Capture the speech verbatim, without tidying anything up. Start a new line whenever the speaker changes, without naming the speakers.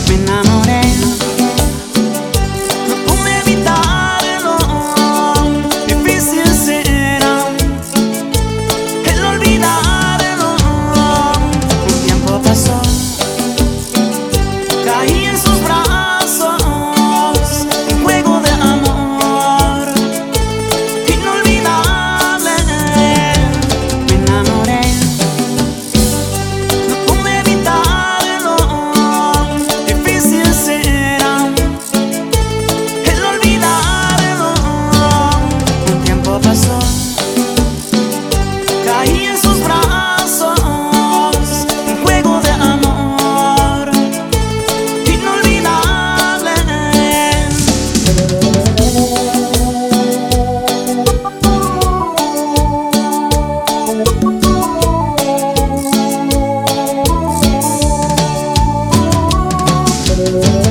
Me enamoré, no pude evitarlo. Difícil será el olvidarlo. Un tiempo pasó, caí en sus brazos, un juego de amor inolvidable. Me enamoré, no pude evitarlo. Difícil será el olvidarlo. Un tiempo pasó, caí en sus brazos, un juego de amor inolvidable.
Thank